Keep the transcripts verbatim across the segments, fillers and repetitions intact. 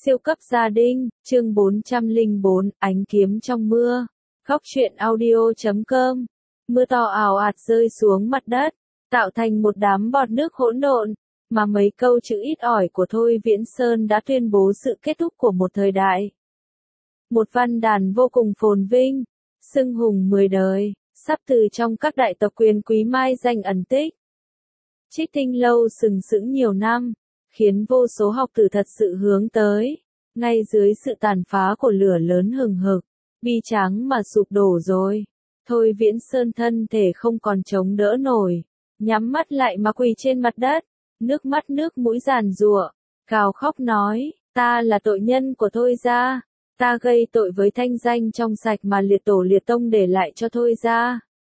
Siêu cấp gia đình, chương bốn trăm lẻ bốn, ánh kiếm trong mưa. Góc truyện audio chấm com. Mưa to ào ạt rơi xuống mặt đất, tạo thành một đám bọt nước hỗn độn, mà mấy câu chữ ít ỏi của Thôi Viễn Sơn đã tuyên bố sự kết thúc của một thời đại. Một văn đàn vô cùng phồn vinh, xưng hùng mười đời, sắp từ trong các đại tộc quyền quý mai danh ẩn tích. Trích Tinh Lâu sừng sững nhiều năm, khiến vô số học tử thật sự hướng tới, ngay dưới sự tàn phá của lửa lớn hừng hực, bi tráng mà sụp đổ rồi. Thôi Viễn Sơn thân thể không còn chống đỡ nổi, nhắm mắt lại mà quỳ trên mặt đất, nước mắt nước mũi giàn giụa, gào khóc nói, ta là tội nhân của Thôi gia, ta gây tội với thanh danh trong sạch mà liệt tổ liệt tông để lại cho Thôi gia.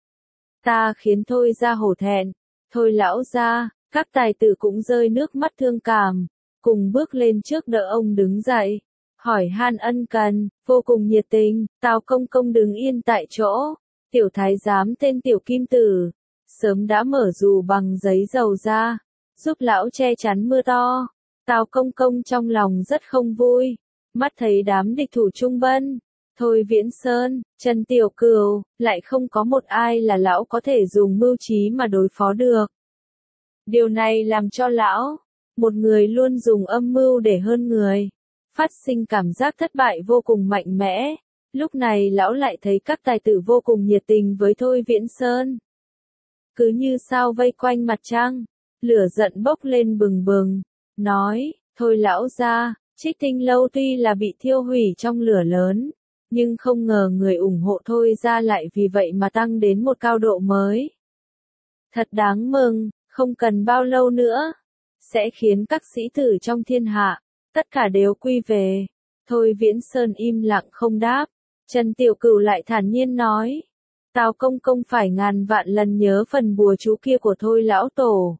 Ta khiến Thôi gia hổ thẹn, Thôi lão gia. Các tài tử cũng rơi nước mắt thương cảm, cùng bước lên trước đỡ ông đứng dậy, hỏi han ân cần, vô cùng nhiệt tình. Tào công công đứng yên tại chỗ, tiểu thái giám tên Tiểu Kim Tử, sớm đã mở dù bằng giấy dầu ra, giúp lão che chắn mưa to. Tào công công trong lòng rất không vui, mắt thấy đám địch thủ Trung Bân, Thôi Viễn Sơn, Trần Tiểu Cửu, lại không có một ai là lão có thể dùng mưu trí mà đối phó được. Điều này làm cho lão, một người luôn dùng âm mưu để hơn người, phát sinh cảm giác thất bại vô cùng mạnh mẽ. Lúc này lão lại thấy các tài tử vô cùng nhiệt tình với Thôi Viễn Sơn. Cứ như sao vây quanh mặt trăng, lửa giận bốc lên bừng bừng, nói, thôi lão gia, Trích Tinh Lâu tuy là bị thiêu hủy trong lửa lớn, nhưng không ngờ người ủng hộ Thôi gia lại vì vậy mà tăng đến một cao độ mới. Thật đáng mừng. Không cần bao lâu nữa, sẽ khiến các sĩ tử trong thiên hạ, tất cả đều quy về. Thôi Viễn Sơn im lặng không đáp, Trần Tiểu Cửu lại thản nhiên nói, Tào công công phải ngàn vạn lần nhớ phần bùa chú kia của Thôi lão tổ.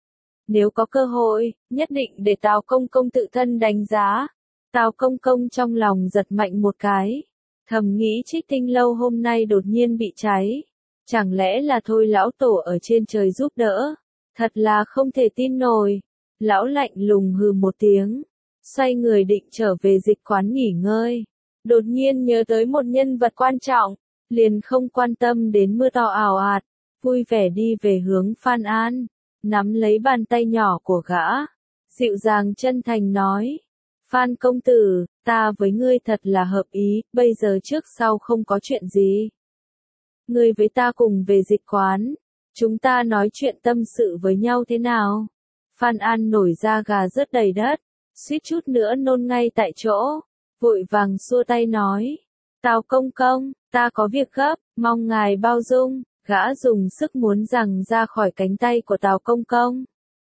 Nếu có cơ hội, nhất định để Tào công công tự thân đánh giá. Tào công công trong lòng giật mạnh một cái, thầm nghĩ Trích Tinh Lâu hôm nay đột nhiên bị cháy, chẳng lẽ là Thôi lão tổ ở trên trời giúp đỡ. Thật là không thể tin nổi. Lão lạnh lùng hừ một tiếng, xoay người định trở về dịch quán nghỉ ngơi. Đột nhiên nhớ tới một nhân vật quan trọng, liền không quan tâm đến mưa to ào ạt, vui vẻ đi về hướng Phan An, nắm lấy bàn tay nhỏ của gã, dịu dàng chân thành nói, Phan công tử, ta với ngươi thật là hợp ý, bây giờ trước sau không có chuyện gì. Ngươi với ta cùng về dịch quán. Chúng ta nói chuyện tâm sự với nhau thế nào? Phan An nổi da gà rớt đầy đất, suýt chút nữa nôn ngay tại chỗ, vội vàng xua tay nói, Tào công công, ta có việc gấp, mong ngài bao dung. Gã dùng sức muốn giằng ra khỏi cánh tay của Tào công công.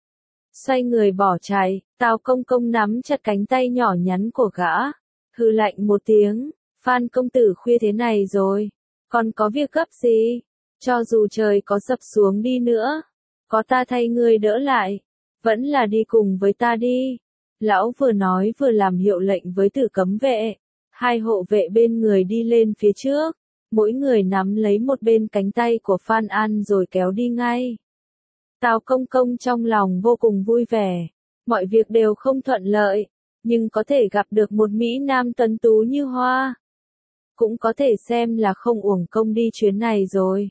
Xoay người bỏ chạy, Tào công công nắm chặt cánh tay nhỏ nhắn của gã, hừ lạnh một tiếng, Phan công tử khuya thế này rồi, còn có việc gấp gì? Cho dù trời có sập xuống đi nữa, có ta thay ngươi đỡ lại, vẫn là đi cùng với ta đi. Lão vừa nói vừa làm hiệu lệnh với Tử Cấm vệ, hai hộ vệ bên người đi lên phía trước, mỗi người nắm lấy một bên cánh tay của Phan An rồi kéo đi ngay. Tào công công trong lòng vô cùng vui vẻ, mọi việc đều không thuận lợi, nhưng có thể gặp được một Mỹ Nam tuấn tú như hoa, cũng có thể xem là không uổng công đi chuyến này rồi.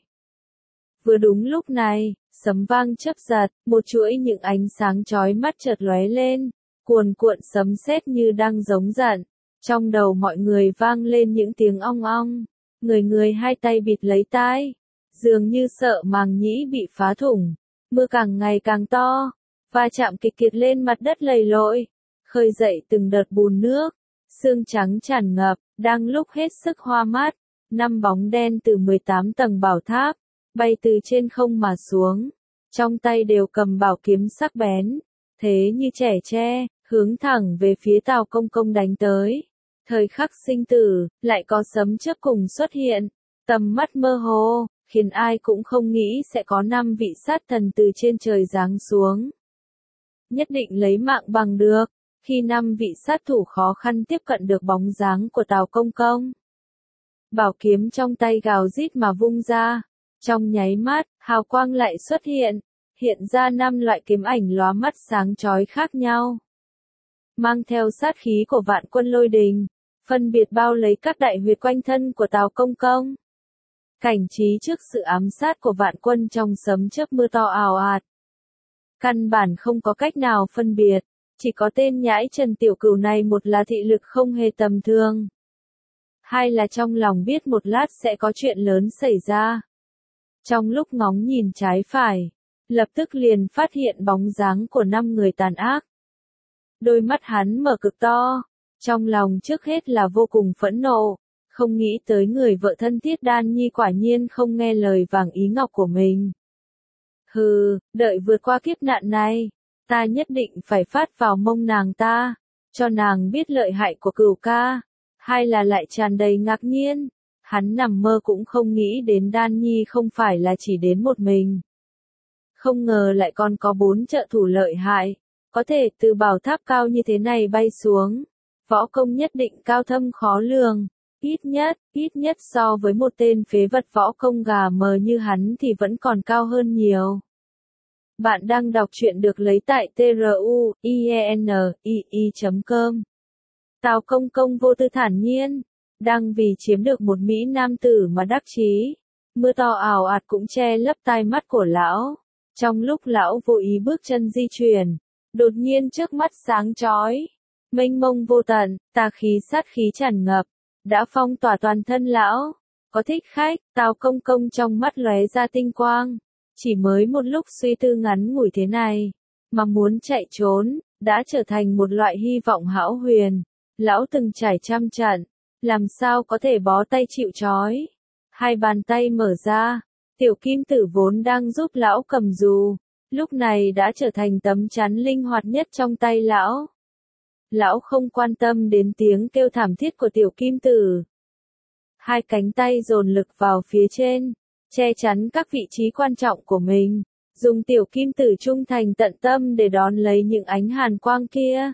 Vừa đúng lúc này, sấm vang chớp giật, một chuỗi những ánh sáng chói mắt chợt lóe lên, cuồn cuộn sấm sét như đang giống giận. Trong đầu mọi người vang lên những tiếng ong ong, người người hai tay bịt lấy tai, dường như sợ màng nhĩ bị phá thủng. Mưa càng ngày càng to, va chạm kịch liệt lên mặt đất lầy lội, khơi dậy từng đợt bùn nước, sương trắng tràn ngập, đang lúc hết sức hoa mắt, năm bóng đen từ mười tám tầng bảo tháp bay từ trên không mà xuống, trong tay đều cầm bảo kiếm sắc bén, thế như trẻ tre, hướng thẳng về phía Tào công công đánh tới. Thời khắc sinh tử, lại có sấm chớp cùng xuất hiện, tầm mắt mơ hồ, khiến ai cũng không nghĩ sẽ có năm vị sát thần từ trên trời giáng xuống. Nhất định lấy mạng bằng được, khi năm vị sát thủ khó khăn tiếp cận được bóng dáng của Tào công công. Bảo kiếm trong tay gào rít mà vung ra. Trong nháy mắt, hào quang lại xuất hiện, hiện ra năm loại kiếm ảnh lóa mắt sáng chói khác nhau. mang theo sát khí của vạn quân lôi đình, phân biệt bao lấy các đại huyệt quanh thân của Tào Công Công. Cảnh trí trước sự ám sát của vạn quân trong sấm chớp mưa to ào ạt. Căn bản không có cách nào phân biệt, chỉ có tên nhãi Trần Tiểu Cửu này một là thị lực không hề tầm thường. Hai là trong lòng biết một lát sẽ có chuyện lớn xảy ra. Trong lúc ngóng nhìn trái phải, lập tức liền phát hiện bóng dáng của năm người tàn ác. Đôi mắt hắn mở cực to, trong lòng trước hết là vô cùng phẫn nộ, không nghĩ tới người vợ thân thiết Đan Nhi quả nhiên không nghe lời vàng ý ngọc của mình. Hừ, đợi vượt qua kiếp nạn này, ta nhất định phải phát vào mông nàng ta, cho nàng biết lợi hại của Cửu ca. Hai là lại tràn đầy ngạc nhiên, hắn nằm mơ cũng không nghĩ đến Đan Nhi không phải là chỉ đến một mình. Không ngờ lại còn có bốn trợ thủ lợi hại, có thể từ bảo tháp cao như thế này bay xuống. Võ công nhất định cao thâm khó lường, ít nhất, ít nhất so với một tên phế vật võ công gà mờ như hắn thì vẫn còn cao hơn nhiều. Bạn đang đọc truyện được lấy tại truyện chấm com. Tào Công Công vô tư thản nhiên, đang vì chiếm được một mỹ nam tử mà đắc chí. Mưa to ào ạt cũng che lấp tai mắt của lão. Trong lúc lão vô ý bước chân di chuyển, đột nhiên trước mắt sáng chói, mênh mông vô tận, tà khí sát khí tràn ngập, đã phong tỏa toàn thân lão. Có thích khách, Tào Công Công trong mắt lóe ra tinh quang, chỉ mới một lúc suy tư ngắn ngủi thế này, mà muốn chạy trốn, đã trở thành một loại hy vọng hão huyền. Lão từng trải trăm trận, làm sao có thể bó tay chịu trói. Hai bàn tay mở ra, tiểu kim tử vốn đang giúp lão cầm dù, lúc này đã trở thành tấm chắn linh hoạt nhất trong tay lão. Lão không quan tâm đến tiếng kêu thảm thiết của tiểu kim tử. Hai cánh tay dồn lực vào phía trên, che chắn các vị trí quan trọng của mình, dùng tiểu kim tử trung thành tận tâm để đón lấy những ánh hàn quang kia.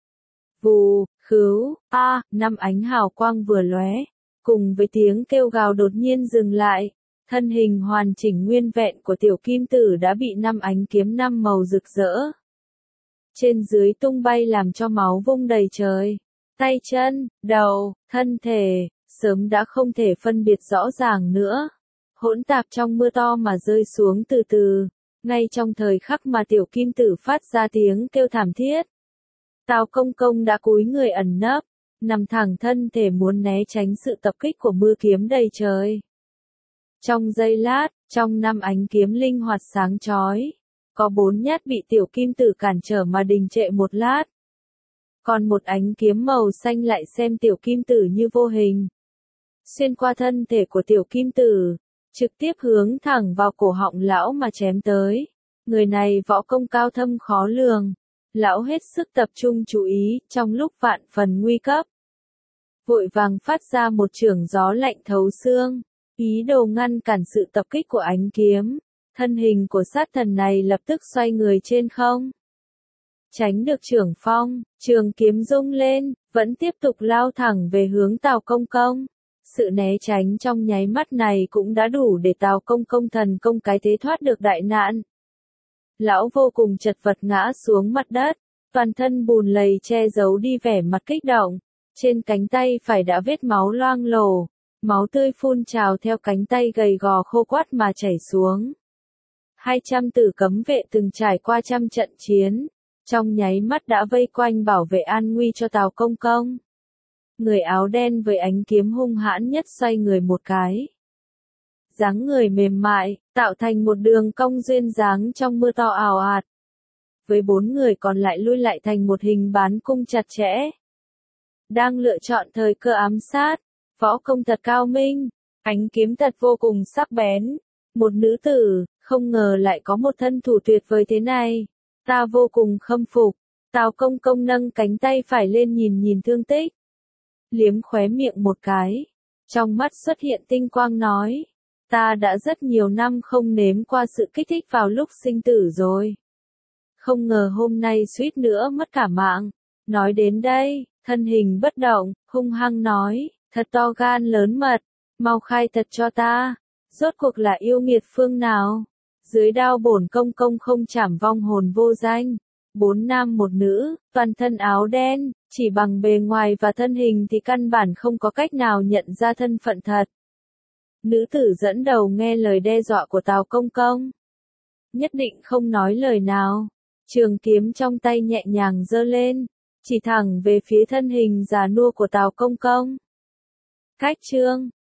Vù, khứu, a, năm ánh hào quang vừa lóe, cùng với tiếng kêu gào đột nhiên dừng lại, thân hình hoàn chỉnh nguyên vẹn của tiểu kim tử đã bị năm ánh kiếm năm màu rực rỡ. Trên dưới tung bay làm cho máu vung đầy trời, tay chân, đầu, thân thể, sớm đã không thể phân biệt rõ ràng nữa. Hỗn tạp trong mưa to mà rơi xuống từ từ, ngay trong thời khắc mà tiểu kim tử phát ra tiếng kêu thảm thiết. Tào Công Công đã cúi người ẩn nấp, nằm thẳng thân thể muốn né tránh sự tập kích của mưa kiếm đầy trời. Trong giây lát, trong năm ánh kiếm linh hoạt sáng chói, có bốn nhát bị tiểu kim tử cản trở mà đình trệ một lát. Còn một ánh kiếm màu xanh lại xem tiểu kim tử như vô hình, xuyên qua thân thể của tiểu kim tử, trực tiếp hướng thẳng vào cổ họng lão mà chém tới. Người này võ công cao thâm khó lường. Lão hết sức tập trung chú ý, trong lúc vạn phần nguy cấp. Vội vàng phát ra một chưởng gió lạnh thấu xương, ý đồ ngăn cản sự tập kích của ánh kiếm. Thân hình của sát thần này lập tức xoay người trên không. Tránh được chưởng phong, trường kiếm rung lên, vẫn tiếp tục lao thẳng về hướng Tào Công Công. Sự né tránh trong nháy mắt này cũng đã đủ để Tào Công Công thần công cái thế thoát được đại nạn. Lão vô cùng chật vật ngã xuống mặt đất, toàn thân bùn lầy che giấu đi vẻ mặt kích động, trên cánh tay phải đã vết máu loang lổ, máu tươi phun trào theo cánh tay gầy gò khô quắt mà chảy xuống. Hai trăm tử cấm vệ từng trải qua trăm trận chiến, trong nháy mắt đã vây quanh bảo vệ an nguy cho Tào Công Công. Người áo đen với ánh kiếm hung hãn nhất xoay người một cái. Dáng người mềm mại, tạo thành một đường cong duyên dáng trong mưa to ào ạt. Với bốn người còn lại lui lại thành một hình bán cung chặt chẽ. Đang lựa chọn thời cơ ám sát, võ công thật cao minh, ánh kiếm thật vô cùng sắc bén. Một nữ tử, không ngờ lại có một thân thủ tuyệt vời thế này. Ta vô cùng khâm phục. Tào Công Công nâng cánh tay phải lên nhìn nhìn thương tích. Liếm khóe miệng một cái. Trong mắt xuất hiện tinh quang nói. Ta đã rất nhiều năm không nếm qua sự kích thích vào lúc sinh tử rồi. Không ngờ hôm nay suýt nữa mất cả mạng. Nói đến đây, thân hình bất động, hung hăng nói, thật to gan lớn mật, mau khai thật cho ta. Rốt cuộc là yêu nghiệt phương nào? Dưới đao bổn công công không chảm vong hồn vô danh. Bốn nam một nữ, toàn thân áo đen, chỉ bằng bề ngoài và thân hình thì căn bản không có cách nào nhận ra thân phận thật. Nữ tử dẫn đầu nghe lời đe dọa của Tào Công Công. Nhất định không nói lời nào. Trường kiếm trong tay nhẹ nhàng giơ lên, chỉ thẳng về phía thân hình già nua của Tào Công Công. Cách chương